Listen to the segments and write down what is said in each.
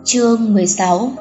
Chương 16.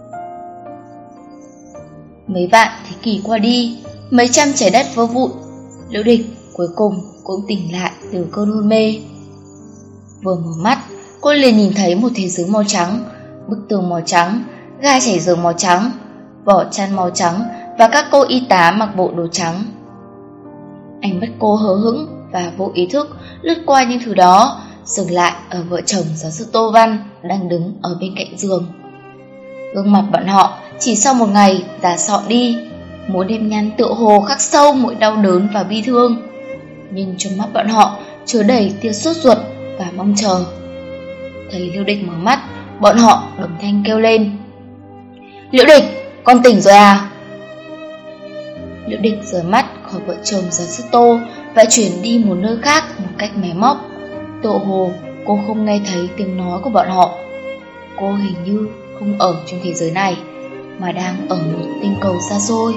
Mấy vạn thế kỷ qua đi, mấy trăm trái đất vỡ vụn, Liễu Địch cuối cùng cũng tỉnh lại từ cơn hôn mê. Vừa mở mắt, cô liền nhìn thấy một thế giới màu trắng, bức tường màu trắng, ga trải giường màu trắng, vỏ chăn màu trắng và các cô y tá mặc bộ đồ trắng. Ánh mắt cô hờ hững và vô ý thức lướt qua những thứ đó, dừng lại ở vợ chồng giáo sư Tô Văn đang đứng ở bên cạnh giường. Gương mặt bọn họ chỉ sau một ngày đã sọ đi, mỗi nếp nhăn tựa hồ khắc sâu mỗi đau đớn và bi thương, nhưng trong mắt bọn họ chứa đầy tia sốt ruột và mong chờ. Thấy Liễu Địch mở mắt, bọn họ đồng thanh kêu lên: "Liễu Địch, con tỉnh rồi à?" Liễu Địch rời mắt khỏi vợ chồng giáo sư Tô và chuyển đi một nơi khác một cách máy móc. Tựa hồ cô không nghe thấy tiếng nói của bọn họ. Cô hình như không ở trong thế giới này, mà đang ở một tinh cầu xa xôi.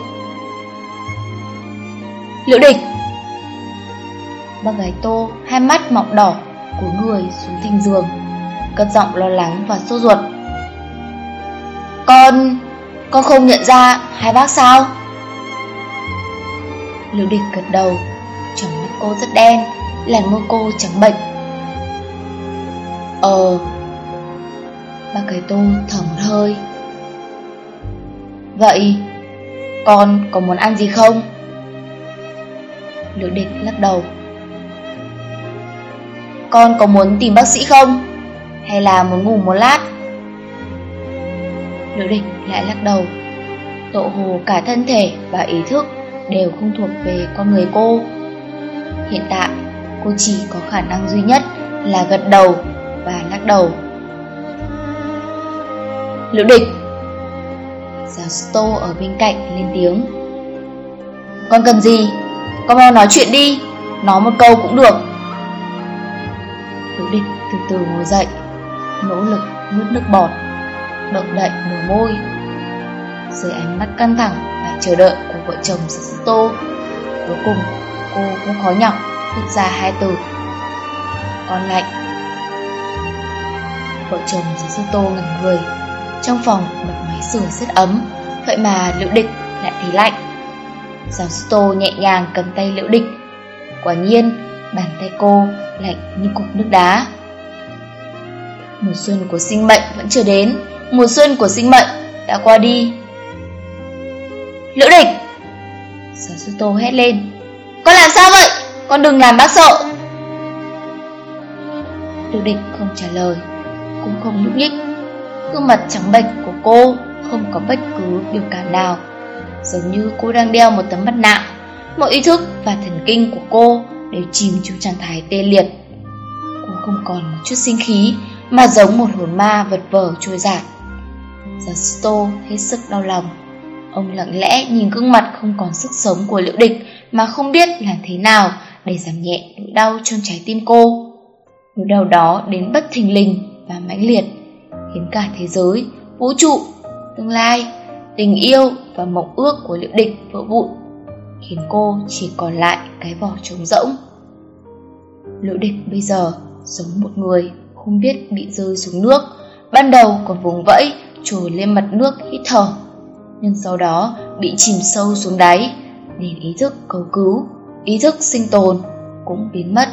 "Liễu Địch!" Bác gái Tô hai mắt mọng đỏ cúi người xuống thành giường, cất giọng lo lắng và sốt ruột: Con không nhận ra hai bác sao?" Liễu Địch gật đầu. Trong mắt cô rất đen, làn môi cô trắng bệch. Bác gái Tô thở một hơi. "Vậy con có muốn ăn gì không?" Liễu Địch lắc đầu. "Con có muốn tìm bác sĩ không? Hay là muốn ngủ một lát?" Liễu Địch lại lắc đầu. Tựa hồ cả thân thể và ý thức đều không thuộc về con người cô. Hiện tại cô chỉ có khả năng duy nhất là gật đầu và lắc đầu. "Liễu Địch!" Giáo sư Tô ở bên cạnh lên tiếng: "Con cần gì? Con mau nói chuyện đi, nói một câu cũng được." Liễu Địch từ từ ngồi dậy, nỗ lực nuốt nước bọt, động đậy bờ môi. Dưới ánh mắt căng thẳng và chờ đợi của vợ chồng giáo sư Tô, cuối cùng cô cũng khó nhọc thốt ra hai từ: "Con lạnh." Vợ chồng giáo sư Tô ngẩn người. Trong phòng bật máy sưởi rất ấm, vậy mà Liễu Địch lại thấy lạnh. Giáo sư Tô nhẹ nhàng cầm tay Liễu Địch. Quả nhiên bàn tay cô lạnh như cục nước đá. Mùa xuân của sinh mệnh vẫn chưa đến, mùa xuân của sinh mệnh đã qua đi. "Liễu Địch!" Giáo sư Tô hét lên: "Con làm sao vậy? Con đừng làm bác sợ." Liễu Địch không trả lời, cũng không nhúc nhích. Gương mặt trắng bệch của cô không có bất cứ biểu cảm nào, giống như cô đang đeo một tấm mặt nạ. Mọi ý thức và thần kinh của cô đều chìm trong trạng thái tê liệt. Cô không còn một chút sinh khí, mà giống một hồn ma vật vờ trôi dạt. Giáo sư Tô hết sức đau lòng. Ông lặng lẽ nhìn gương mặt không còn sức sống của Liễu Địch mà không biết làm thế nào để giảm nhẹ nỗi đau trong trái tim cô. Nỗi đau đó đến bất thình lình và mãnh liệt, khiến cả thế giới, vũ trụ, tương lai, tình yêu và mộng ước của Liễu Địch vỡ vụn, khiến cô chỉ còn lại cái vỏ trống rỗng. Liễu Địch bây giờ giống một người không biết bị rơi xuống nước. Ban đầu còn vùng vẫy trồi lên mặt nước hít thở, nhưng sau đó bị chìm sâu xuống đáy, nên ý thức cầu cứu, ý thức sinh tồn cũng biến mất.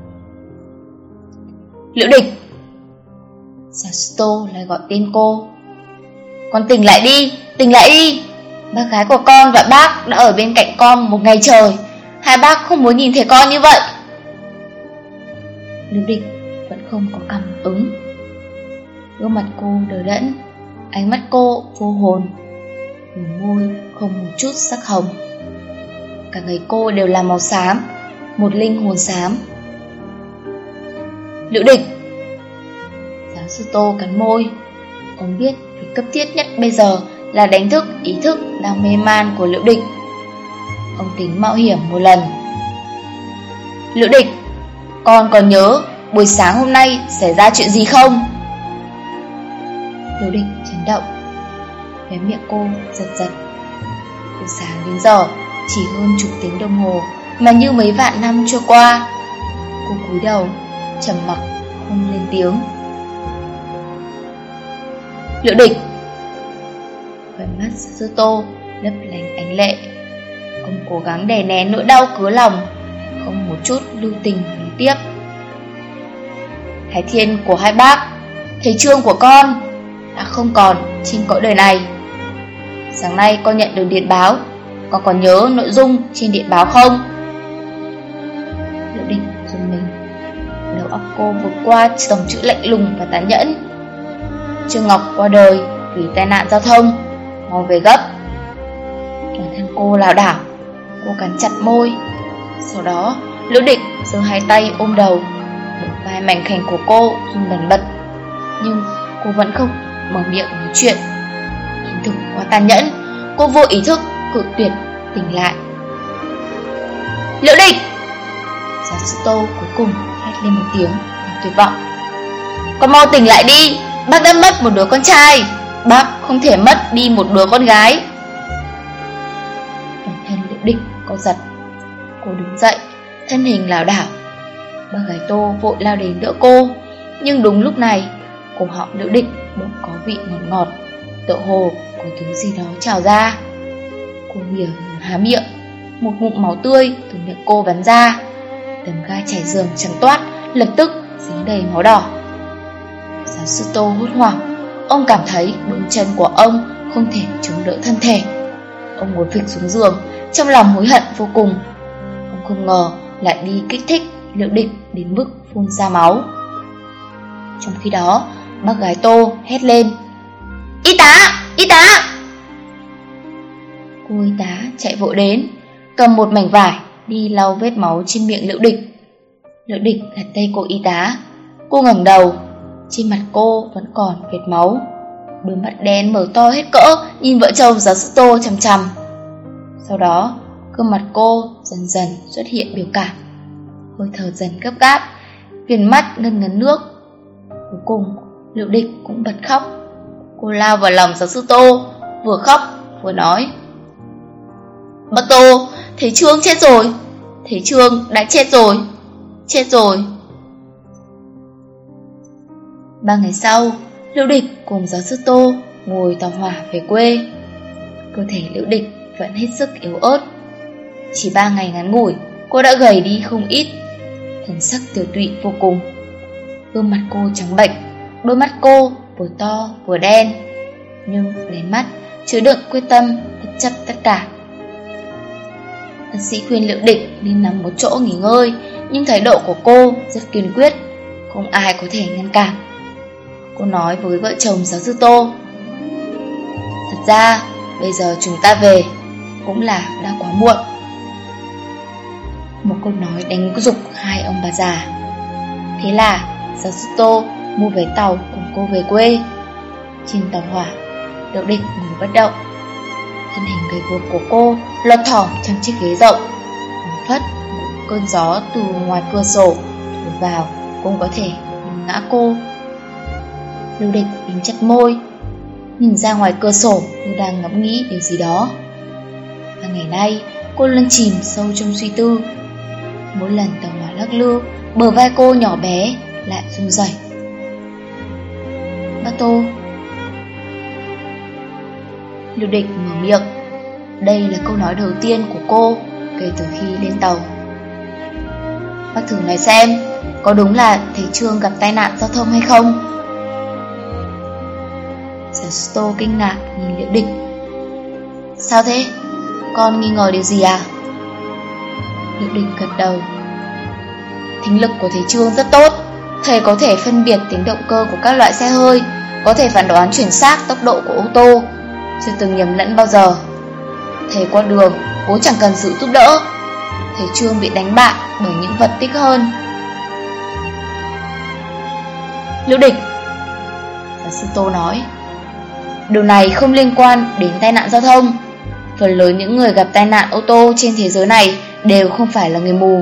"Liễu Địch!" Giáo sư Tô lại gọi tên cô. "Con tỉnh lại đi, tỉnh lại đi! Bác gái của con và bác đã ở bên cạnh con một ngày trời. Hai bác không muốn nhìn thấy con như vậy." Liễu Địch vẫn không có cảm ứng. Gương mặt cô đờ đẫn, ánh mắt cô vô hồn, bờ môi không một chút sắc hồng. Cả người cô đều là màu xám, một linh hồn xám. "Liễu Địch!" Giáo sư Tô cắn môi. Ông biết việc cấp thiết nhất bây giờ là đánh thức ý thức đang mê man của Liễu Địch. Ông tính mạo hiểm một lần. "Liễu Địch, con còn nhớ buổi sáng hôm nay xảy ra chuyện gì không?" Liễu Địch chấn động, khóe miệng cô giật giật. Từ sáng đến giờ chỉ hơn chục tiếng đồng hồ, mà như mấy vạn năm trôi qua. Cô cúi đầu, trầm mặc không lên tiếng. Liễu Địch. Khóe mắt giáo sư Tô lấp lánh ánh lệ. Ông cố gắng đè nén nỗi đau cứa lòng, không một chút lưu tình nói tiếp. Thái thiên của hai bác, thầy Trương của con đã không còn trên cõi đời này. Sáng nay con nhận được điện báo, con còn nhớ nội dung trên điện báo không? Liễu Địch dùng mình. Đầu óc cô vượt qua dòng chữ lạnh lùng và tàn nhẫn. Trương Ngọc qua đời vì tai nạn giao thông, mau về gấp. Toàn thân cô lảo đảo, cô cắn chặt môi. Sau đó Liễu Địch giơ hai tay ôm đầu, bờ vai mảnh khảnh của cô run bần bật. Nhưng cô vẫn không mở miệng nói chuyện. Hiện thực quá tàn nhẫn, cô vô ý thức cự tuyệt tỉnh lại. Liễu Địch! Giáo sư Tô cuối cùng hét lên một tiếng tuyệt vọng. Con mau tỉnh lại đi, bác đã mất một đứa con trai, bác không thể mất đi một đứa con gái. Toàn thân Liễu Địch co giật. Cô đứng dậy, thân hình lảo đảo. Bác gái Tô vội lao đến đỡ cô. Nhưng đúng lúc này, cổ họng Liễu Địch bỗng có vị ngọt ngọt, tựa hồ có thứ gì đó trào ra. Cô mỉa há miệng, một ngụm máu tươi từ miệng cô bắn ra. Tấm ga trải giường trắng toát lập tức dính đầy máu đỏ. Giáo sư Tô hốt hoảng. Ông cảm thấy đôi chân của ông không thể chống đỡ thân thể. Ông ngồi phịch xuống giường, trong lòng hối hận vô cùng. Ông không ngờ lại đi kích thích Liễu Địch đến mức phun ra máu. Trong khi đó, bác gái Tô hét lên. Y tá! Y tá! Cô y tá chạy vội đến, cầm một mảnh vải đi lau vết máu trên miệng Liễu Địch. Liễu Địch gạt tay cô y tá. Cô ngẩng đầu, trên mặt cô vẫn còn vệt máu. Đôi mắt đen mở to hết cỡ nhìn vợ chồng giáo sư Tô chằm chằm. Sau đó gương mặt cô dần dần xuất hiện biểu cảm, hơi thở dần gấp gáp, viền mắt ngân ngấn nước. Cuối cùng Liễu Địch cũng bật khóc. Cô lao vào lòng giáo sư Tô, vừa khóc vừa nói. Bác Tô, thầy Trương chết rồi. Thầy Trương đã chết rồi. Chết rồi. 3 ngày sau, Liễu Địch cùng giáo sư Tô ngồi tàu hỏa về quê. Cơ thể Liễu Địch vẫn hết sức yếu ớt. Chỉ 3 ngày ngắn ngủi, cô đã gầy đi không ít, thần sắc tiểu tụy vô cùng. Gương mặt cô trắng bệch, đôi mắt cô vừa to vừa đen, nhưng đáy mắt chứa đựng quyết tâm bất chấp tất cả. Bác sĩ khuyên Liễu Địch nên nằm một chỗ nghỉ ngơi, nhưng thái độ của cô rất kiên quyết, không ai có thể ngăn cản. Cô nói với vợ chồng giáo sư Tô. Thật ra bây giờ chúng ta về cũng là đã quá muộn. Một câu nói đánh giục hai ông bà già. Thế là giáo sư Tô mua vé tàu cùng cô về quê. Trên tàu hỏa, Liễu Địch ngồi bất động. Thân hình gầy guộc của cô lọt thỏm trong chiếc ghế rộng. Phảng phất một cơn gió từ ngoài cửa sổ thổi vào cũng có thể ngã cô. Liễu Địch bím chặt môi, nhìn ra ngoài cửa sổ như đang ngẫm nghĩ điều gì đó. Và ngày nay cô luôn chìm sâu trong suy tư. Mỗi lần tàu hỏa lắc lư, bờ vai cô nhỏ bé lại run rẩy. Bác Tô. Liễu Địch mở miệng. Đây là câu nói đầu tiên của cô kể từ khi lên tàu. Bác thử nói xem, có đúng là thầy Trương gặp tai nạn giao thông hay không? Giáo sư Tô kinh ngạc nhìn Liễu Địch. Sao thế? Con nghi ngờ điều gì à? Liễu Địch gật đầu. Thính lực của thầy Trương rất tốt. Thầy có thể phân biệt tiếng động cơ của các loại xe hơi, có thể phán đoán chuẩn xác tốc độ của ô tô, chưa từng nhầm lẫn bao giờ. Thầy qua đường cố chẳng cần sự giúp đỡ. Thầy Trương bị đánh bại bởi những vật tích hơn. Liễu Địch, giáo sư Tô nói, điều này không liên quan đến tai nạn giao thông. Phần lớn những người gặp tai nạn ô tô trên thế giới này đều không phải là người mù.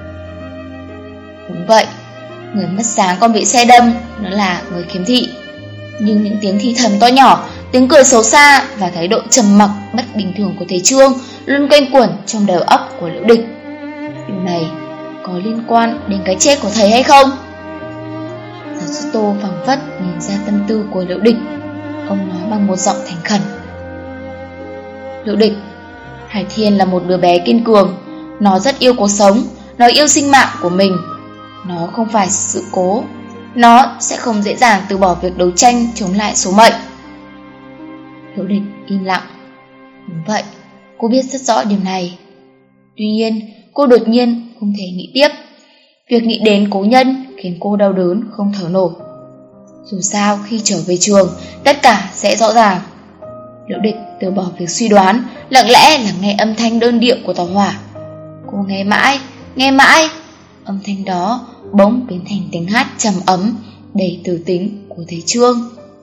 Đúng vậy, người mất sáng còn bị xe đâm, nó là người khiếm thị. Nhưng những tiếng thì thầm to nhỏ, tiếng cười xấu xa và thái độ trầm mặc bất bình thường của thầy Trương luôn quanh quẩn trong đầu óc của Liễu Địch. Điều này có liên quan đến cái chết của thầy hay không? Giáo sư Tô phảng phất nhìn ra tâm tư của Liễu Địch. Ông nói bằng một giọng thành khẩn. Liễu Địch, Hải Thiên là một đứa bé kiên cường. Nó rất yêu cuộc sống. Nó yêu sinh mạng của mình. Nó không phải sự cố. Nó sẽ không dễ dàng từ bỏ việc đấu tranh chống lại số mệnh. Liễu Địch im lặng. Đúng vậy, cô biết rất rõ điều này. Tuy nhiên, cô đột nhiên không thể nghĩ tiếp. Việc nghĩ đến cố nhân khiến cô đau đớn không thở nổi. Dù sao khi trở về trường, tất cả sẽ rõ ràng. Liễu Địch từ bỏ việc suy đoán, lặng lẽ là nghe âm thanh đơn điệu của tàu hỏa. Cô nghe mãi, âm thanh đó bỗng biến thành tiếng hát trầm ấm, đầy tử tính của thầy Trương.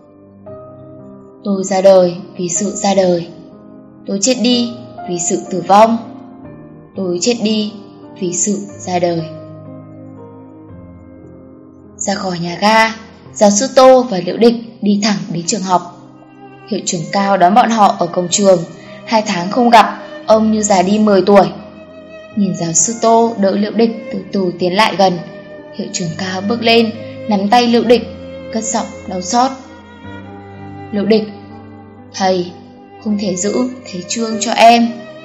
Tôi ra đời vì sự ra đời. Tôi chết đi vì sự tử vong. Tôi chết đi vì sự ra đời. Ra khỏi nhà ga, giáo sư Tô và Liễu Địch đi thẳng đến trường học. Hiệu trưởng Cao đón bọn họ ở cổng trường. 2 tháng không gặp, ông như già đi 10 tuổi. Nhìn giáo sư Tô đỡ Liễu Địch từ từ tiến lại gần, hiệu trưởng Cao bước lên, nắm tay Liễu Địch, cất giọng đau xót. Liễu Địch, thầy không thể giữ thầy Trương cho em.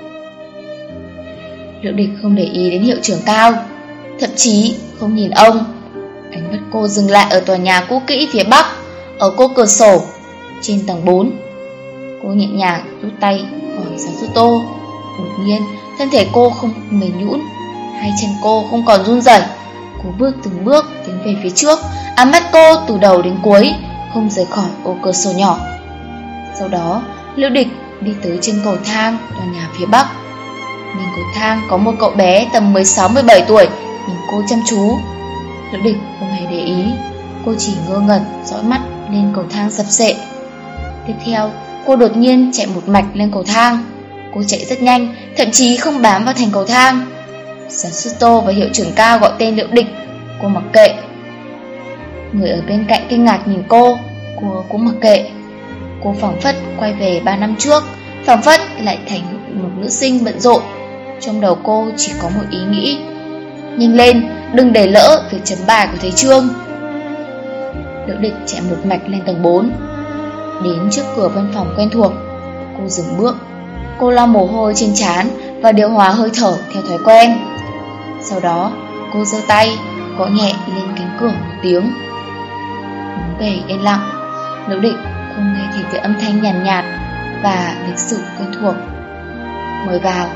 Liễu Địch không để ý đến hiệu trưởng Cao, thậm chí không nhìn ông. Ánh mắt cô dừng lại ở tòa nhà cũ kỹ phía bắc, ở cô cửa sổ trên tầng 4. Cô nhẹ nhàng rút tay khỏi giáo sư Tô. Đột nhiên thân thể cô không mềm nhũn, hai chân cô không còn run rẩy. Cô bước từng bước tiến về phía trước, ánh mắt cô từ đầu đến cuối không rời khỏi ô cửa sổ nhỏ. Sau đó Liễu Địch đi tới trên cầu thang tòa nhà phía bắc. Bên cầu thang có một cậu bé tầm 16-17 tuổi nhìn cô chăm chú. Liễu Địch không hề để ý, cô chỉ ngơ ngẩn dõi mắt lên cầu thang sập sệ. Tiếp theo cô đột nhiên chạy một mạch lên cầu thang. Cô chạy rất nhanh, thậm chí không bám vào thành cầu thang. Giáo sư Tô và hiệu trưởng Cao gọi tên Liễu Địch, cô mặc kệ. Người ở bên cạnh kinh ngạc nhìn cô cũng mặc kệ. Cô phảng phất quay về 3 năm trước, phảng phất lại thành một nữ sinh bận rộn. Trong đầu cô chỉ có một ý nghĩ: nhanh lên, đừng để lỡ việc chấm bài của thầy Trương. Liễu Địch chạy một mạch lên tầng 4. Đến trước cửa văn phòng quen thuộc, cô dừng bước. Cô lau mồ hôi trên trán và điều hòa hơi thở theo thói quen. Sau đó cô giơ tay gõ nhẹ lên cánh cửa một tiếng. Bốn bề yên lặng. Liễu Địch không nghe thấy tiếng âm thanh nhàn nhạt và lịch sự quen thuộc: mời vào.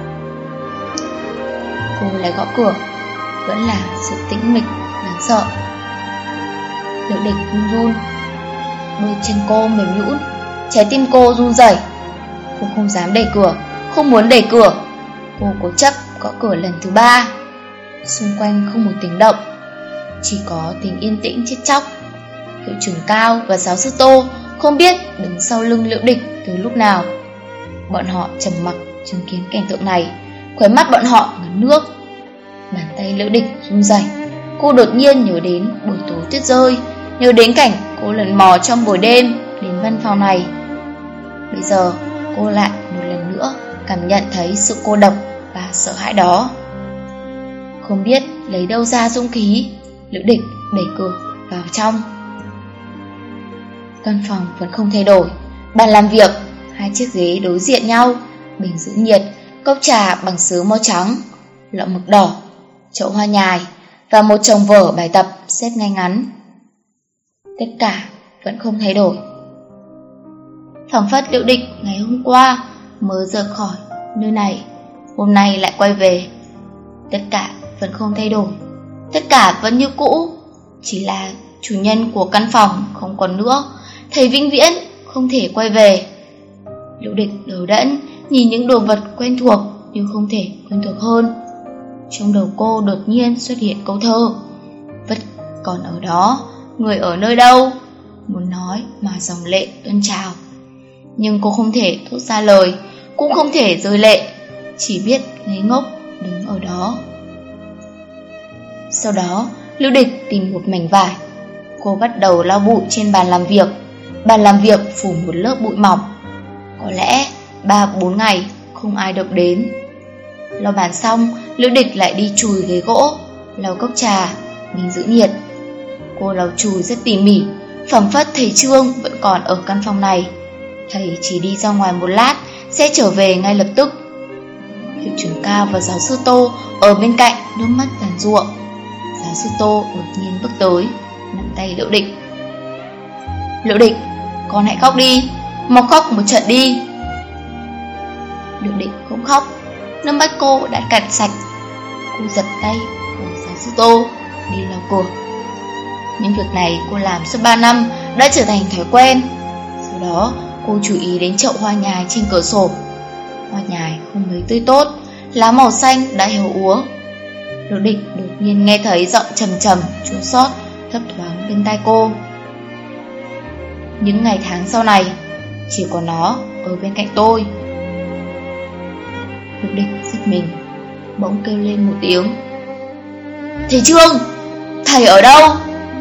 Cô lại gõ cửa, vẫn là sự tĩnh mịch đáng sợ. Liễu Địch run run, đôi chân cô mềm nhũn, trái tim cô run rẩy. Cô không dám đẩy cửa, không muốn đẩy cửa. Cô cố chấp gõ cửa lần thứ 3. Xung quanh không một tiếng động, chỉ có tiếng yên tĩnh chết chóc. Hiệu trưởng Cao và giáo sư Tô không biết đứng sau lưng Liễu Địch từ lúc nào. Bọn họ trầm mặc chứng kiến cảnh tượng này, khóe mắt bọn họ ngấn nước. Bàn tay Liễu Địch run rẩy. Cô đột nhiên nhớ đến buổi tối tuyết rơi, nhớ đến cảnh cô lần mò trong buổi đêm đến văn phòng này. Bây giờ cô lại một lần nữa cảm nhận thấy sự cô độc và sợ hãi đó. Không biết lấy đâu ra dũng khí, Liễu Địch đẩy cửa vào trong. Căn phòng vẫn không thay đổi. Bàn làm việc, 2 chiếc ghế đối diện nhau, bình giữ nhiệt, cốc trà bằng sứ màu trắng, lọ mực đỏ, chậu hoa nhài và một chồng vở bài tập xếp ngay ngắn. Tất cả vẫn không thay đổi. Phảng phất Liễu Địch ngày hôm qua mới rời khỏi nơi này, hôm nay lại quay về. Tất cả vẫn không thay đổi, tất cả vẫn như cũ, chỉ là chủ nhân của căn phòng không còn nữa, thầy vĩnh viễn không thể quay về. Liễu Địch đờ đẫn nhìn những đồ vật quen thuộc nhưng không thể quen thuộc hơn. Trong đầu cô đột nhiên xuất hiện câu thơ: vẫn còn ở đó, người ở nơi đâu. Muốn nói mà dòng lệ tuôn trào, nhưng cô không thể thốt ra lời, cũng không thể rơi lệ, chỉ biết ngây ngốc đứng ở đó. Sau đó Liễu Địch tìm một mảnh vải. Cô bắt đầu lau bụi trên bàn làm việc. Bàn làm việc phủ một lớp bụi mỏng. Có lẽ 3-4 ngày không ai động đến. Lau bàn xong, Liễu Địch lại đi chùi ghế gỗ, lau cốc trà, bình giữ nhiệt. Cô lau chùi rất tỉ mỉ, phảng phất thầy Trương vẫn còn ở căn phòng này. Thầy chỉ đi ra ngoài một lát sẽ trở về ngay lập tức. Hiệu trưởng Cao và giáo sư Tô ở bên cạnh, nước mắt giàn giụa. Giáo sư Tô đột nhiên bước tới, nắm tay Liễu Địch. Liễu Địch, con hãy khóc đi, mau khóc một trận đi. Liễu Địch không khóc, nước mắt cô đã cạn sạch. Cô giật tay của giáo sư Tô đi lau cửa. Những việc này cô làm suốt 3 năm đã trở thành thói quen. Sau đó cô chú ý đến chậu hoa nhài trên cửa sổ. Hoa nhài không mấy tươi tốt, lá màu xanh đã héo úa. Liễu Địch đột nhiên nghe thấy giọng trầm trầm chua xót thấp thoáng bên tai cô. Những ngày tháng sau này chỉ có nó ở bên cạnh tôi. Liễu Địch giật mình, bỗng kêu lên một tiếng. Thầy Trương, thầy ở đâu?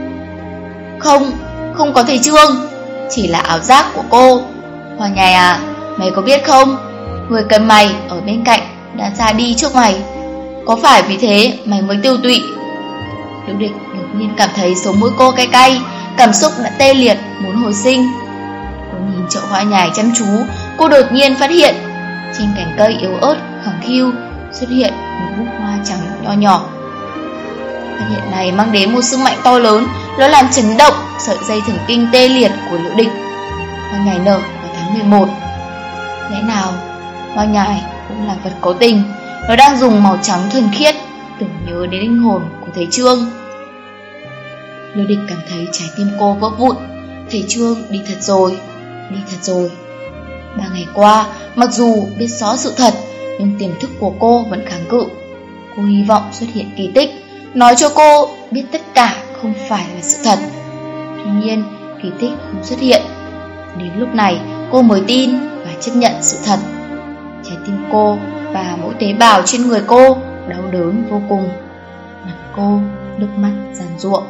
Không có thầy Trương, chỉ là ảo giác của cô. Hoa nhài à, mày có biết không, người cần mày ở bên cạnh đã ra đi trước mày. Có phải vì thế mày mới tiêu tụy? Liễu Địch đột nhiên cảm thấy sống mũi cô cay cay, cảm xúc đã tê liệt muốn hồi sinh. Cô nhìn chậu hoa nhài chăm chú. Cô đột nhiên phát hiện trên cành cây yếu ớt khẳng khiu xuất hiện một búp hoa trắng nho nhỏ. Phát hiện này mang đến một sức mạnh to lớn, nó làm chấn động sợi dây thần kinh tê liệt của Liễu Địch. Hoa nhài nở vào tháng 11. Lẽ nào hoa nhài cũng là vật có tình? Nó đang dùng màu trắng thuần khiết tưởng nhớ đến linh hồn của thầy Trương. Liễu Địch cảm thấy trái tim cô vỡ vụn. Thầy Trương đi thật rồi. 3 ngày qua, mặc dù biết rõ sự thật, nhưng tiềm thức của cô vẫn kháng cự. Cô hy vọng xuất hiện kỳ tích, nói cho cô biết tất cả không phải là sự thật. Tuy nhiên, kỳ tích không xuất hiện. Đến lúc này, cô mới tin và chấp nhận sự thật. Trái tim cô và mỗi tế bào trên người cô đau đớn vô cùng. Mặt cô nước mắt giàn giụa.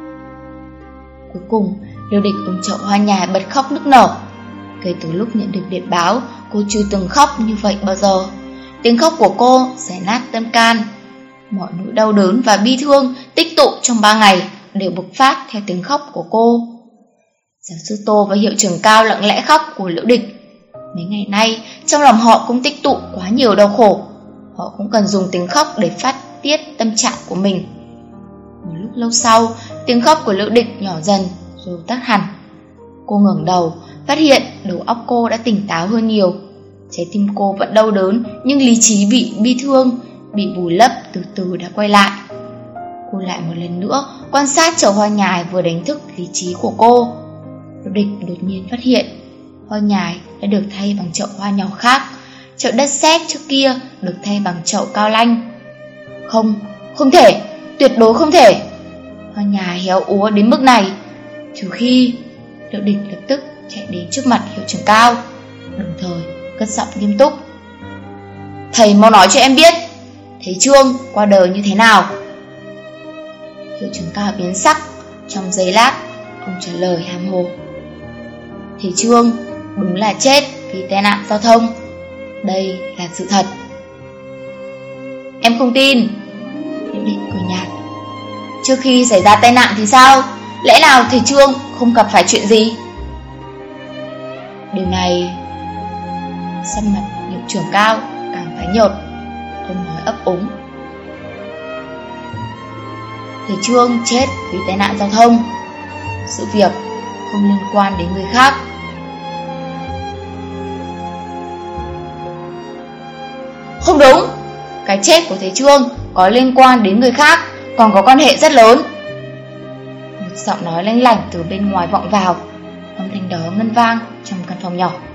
Cuối cùng, Liễu Địch ôm chậu hoa nhài bật khóc nức nở. Kể từ lúc nhận được điện báo, cô chưa từng khóc như vậy bao giờ. Tiếng khóc của cô xé nát tâm can. Mọi nỗi đau đớn và bi thương tích tụ trong 3 ngày đều bộc phát theo tiếng khóc của cô. Giáo sư Tô và hiệu trưởng Cao lặng lẽ khóc của Liễu Địch. Mấy ngày nay, trong lòng họ cũng tích tụ quá nhiều đau khổ. Họ cũng cần dùng tiếng khóc để phát tiết tâm trạng của mình. Một lúc lâu sau, tiếng khóc của Liễu Địch nhỏ dần rồi tắt hẳn. Cô ngẩng đầu, phát hiện đầu óc cô đã tỉnh táo hơn nhiều. Trái tim cô vẫn đau đớn, nhưng lý trí bị bi thương, bị vùi lấp từ từ đã quay lại. Cô lại một lần nữa quan sát chậu hoa nhài vừa đánh thức lý trí của cô. Liễu Địch đột nhiên phát hiện hoa nhài đã được thay bằng chậu hoa nhỏ khác. Chậu đất sét trước kia được thay bằng chậu cao lanh. Không thể, tuyệt đối không thể. Hoa nhài héo úa đến mức này. Trừ khi... Liễu Địch lập tức chạy đến trước mặt hiệu trưởng Cao, đồng thời cất giọng nghiêm túc. Thầy mau nói cho em biết, thầy Trương qua đời như thế nào? Hiệu trưởng Cao biến sắc. Trong giây lát, ông trả lời hàm hồ. Thầy Trương đúng là chết vì tai nạn giao thông. Đây là sự thật. Em không tin. Liễu Địch cười nhạt. Trước khi xảy ra tai nạn thì sao? Lẽ nào thầy Trương không gặp phải chuyện gì? Điều này... Sắc mặt hiệu trưởng Cao càng tái nhợt. Ông nói ấp úng. Thầy Trương chết vì tai nạn giao thông. Sự việc không liên quan đến người khác. Không đúng. Cái chết của thầy Trương có liên quan đến người khác, còn có quan hệ rất lớn. Một giọng nói lanh lảnh từ bên ngoài vọng vào. Âm thanh đó ngân vang trong căn phòng nhỏ.